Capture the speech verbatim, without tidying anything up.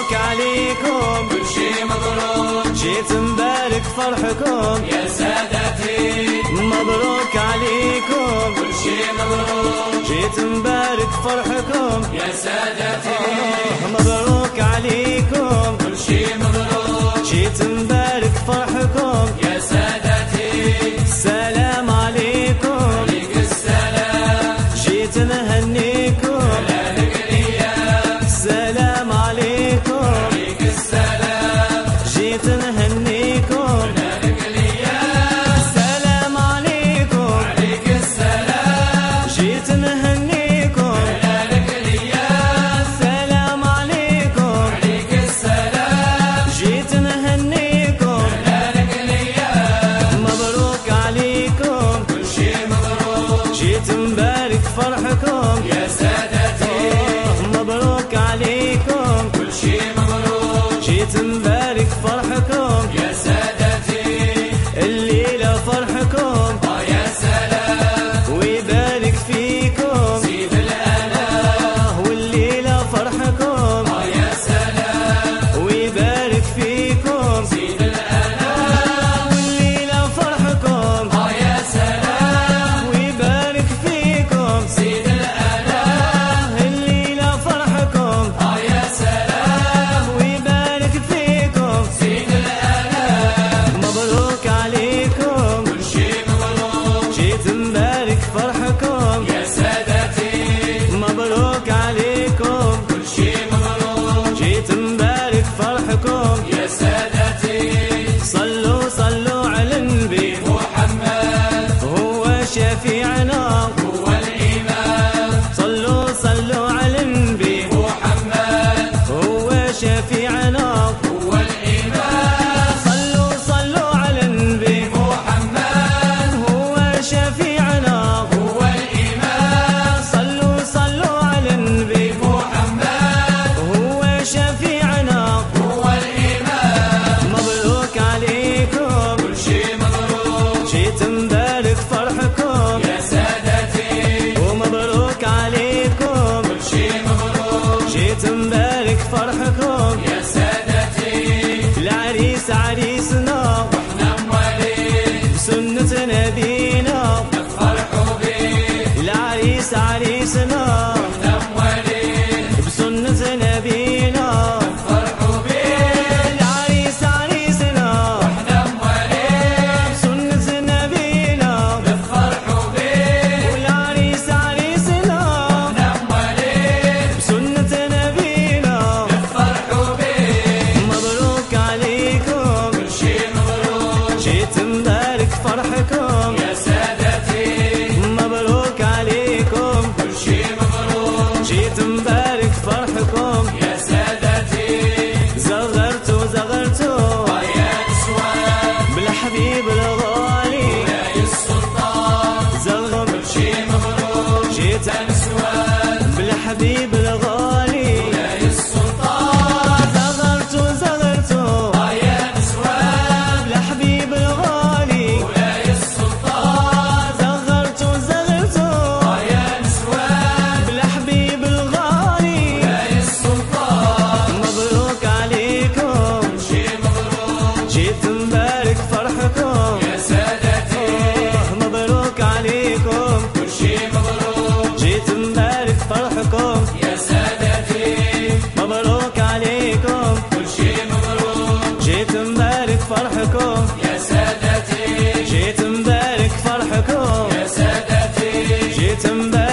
مبروك عليكم كل شي مبروك، جيت مبارك فرحكم يا سادتي مبروك عليكم كل شي مبروك، جيت مبارك فرحكم يا سادتي مبروك عليكم كل شي مبروك، جيت مبارك فرحكم يا سادتي السلام عليكم عليك السلام، جيت نهنيكم لا نقليا السلام عليكم عليك السلام، جيت نهنيكم لا نقليا السلام عليكم عليك السلام، جيت نهنيكم لا نقليا السلام عليكم عليك السلام، جيت نهنيكم لا نقليا مبروك عليكم كل شي مبروك، جيت مبارك فرحكم يا سادتي مبروك عليكم كل شي مبروك، جيت مبارك فرحكم يا سادتي الليلة فرحكم آه يا سلام، ويبارك فيكم زيد الآلاف والليلة فرحكم آه يا سلام، ويبارك فيكم زيد الآلاف والليلة فرحكم آه يا سلام، ويبارك فيكم زيد الآلاف الليلة فرحكم آه يا سلام، ويبارك فيكم زيد الآلاف مبروك عليكم كل شي مبروك، جيت مبارك فرحكم يا سادتي مبروك عليكم كل شي مبروك، جيت مبارك فرحكم يا سادتي صلوا صلوا على النبي محمد هو شفيعنا هو الإمام، صلوا صلوا على النبي محمد هو شفيعنا هو الإمام، صلوا صلوا على النبي محمد هو شفيعنا هو الإمام، صلوا صلوا على النبي محمد هو شفيعنا هو الإمام، مبروك عليكم كل شي مبروك، جيت مبارك فرحكم يا سادتي ومبروك عليكم كل شي مبروك، جيت مبارك فرحكم يا سادتي العريس عريسنا احنا مواليد بسنة نبينا نفرحوا بيه، العريس عريسنا احنا مواليد بسنة نبينا نفرحوا بيه، العريس عريسنا احنا مواليد بسنة نبينا نفرحوا بيه، والعريس عريسنا احنا مواليد بسنة نبينا نفرحوا بيه، مبروك عليكم كل شي مبروك، جيت مبارك فرحكم يا سادتي مبروك عليكم كل شي مبروك، جيت مبارك فرحكم يا سادتي زغرتوا زغرتوا آه يا نسوان بالحبيب الغالي مولاي السلطان، زغم كل شي مبروك، جيت نسوان بالحبيب الغالي مولاي السلطان، زغرتوا زغرتوا آه يا نسوان بالحبيب الغالي مولاي السلطان، زغرتوا زغرتوا آه يا نسوان بالحبيب الغالي مولاي السلطان، مبروك عليكم كل شي مبروك، جيت مبارك فرحكم يا سادتي مبروك عليكم كل شي مبروك، جيت مبارك فرحكم يا سادتي مبروك عليكم كل شي مبروك، جيت مبارك فرحكم يا سادتي جيت مبارك فرحكم يا سادتي جيت مبارك